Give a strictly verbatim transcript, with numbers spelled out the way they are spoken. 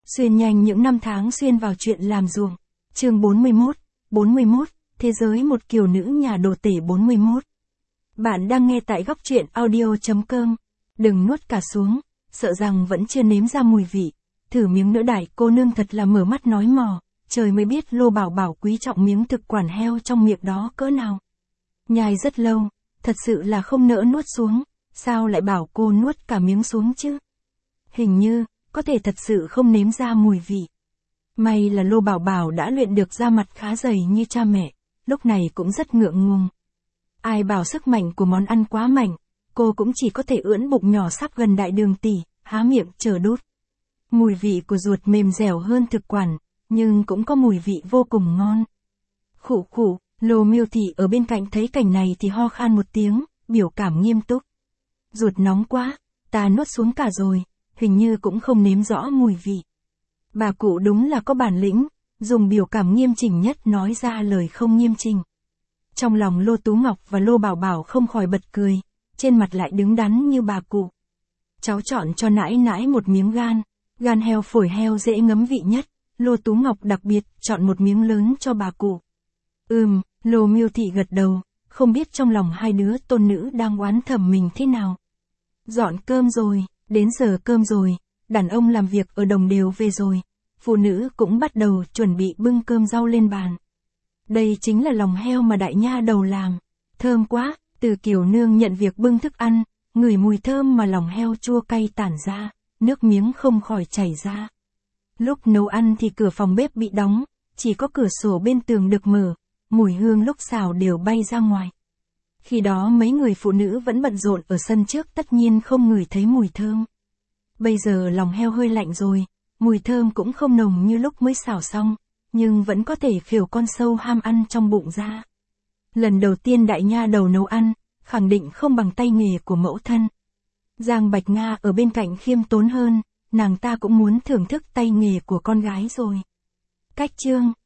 Xuyên nhanh những năm tháng xuyên vào chuyện làm ruộng. Chương bốn mươi mốt, bốn mươi mốt, Thế giới một kiều nữ nhà đồ tể bốn mươi mốt. Bạn đang nghe tại góc truyện audio chấm com. Đừng nuốt cả xuống, sợ rằng vẫn chưa nếm ra mùi vị. Thử miếng nữa đại cô nương thật là mở mắt nói mò, trời mới biết Lô Bảo Bảo quý trọng miếng thực quản heo trong miệng đó cỡ nào. Nhai rất lâu, thật sự là không nỡ nuốt xuống, sao lại bảo cô nuốt cả miếng xuống chứ? Hình như, có thể thật sự không nếm ra mùi vị. May là Lô Bảo Bảo đã luyện được da mặt khá dày như cha mẹ, lúc này cũng rất ngượng ngùng. Ai bảo sức mạnh của món ăn quá mạnh, cô cũng chỉ có thể ưỡn bụng nhỏ sắp gần đại đường tỷ, há miệng chờ đút. Mùi vị của ruột mềm dẻo hơn thực quản, nhưng cũng có mùi vị vô cùng ngon. Khụ khụ, Lô Miêu Thị ở bên cạnh thấy cảnh này thì ho khan một tiếng, biểu cảm nghiêm túc. Ruột nóng quá, ta nuốt xuống cả rồi, hình như cũng không nếm rõ mùi vị. Bà cụ đúng là có bản lĩnh, dùng biểu cảm nghiêm chỉnh nhất nói ra lời không nghiêm chỉnh. Trong lòng Lô Tú Ngọc và Lô Bảo Bảo không khỏi bật cười, trên mặt lại đứng đắn như bà cụ. Cháu chọn cho nãi nãi một miếng gan, gan heo phổi heo dễ ngấm vị nhất, Lô Tú Ngọc đặc biệt chọn một miếng lớn cho bà cụ. Ừm, Lô Miêu Thị gật đầu, không biết trong lòng hai đứa tôn nữ đang oán thầm mình thế nào. Dọn cơm rồi, đến giờ cơm rồi, đàn ông làm việc ở đồng đều về rồi, phụ nữ cũng bắt đầu chuẩn bị bưng cơm rau lên bàn. Đây chính là lòng heo mà đại nha đầu làm, thơm quá, từ Kiều nương nhận việc bưng thức ăn, ngửi mùi thơm mà lòng heo chua cay tản ra, nước miếng không khỏi chảy ra. Lúc nấu ăn thì cửa phòng bếp bị đóng, chỉ có cửa sổ bên tường được mở, mùi hương lúc xào đều bay ra ngoài. Khi đó mấy người phụ nữ vẫn bận rộn ở sân trước tất nhiên không ngửi thấy mùi thơm. Bây giờ lòng heo hơi lạnh rồi, mùi thơm cũng không nồng như lúc mới xào xong, nhưng vẫn có thể khều con sâu ham ăn trong bụng ra. Lần đầu tiên đại nha đầu nấu ăn, khẳng định không bằng tay nghề của mẫu thân. Giang Bạch Nga ở bên cạnh khiêm tốn hơn, nàng ta cũng muốn thưởng thức tay nghề của con gái rồi. Cách chương,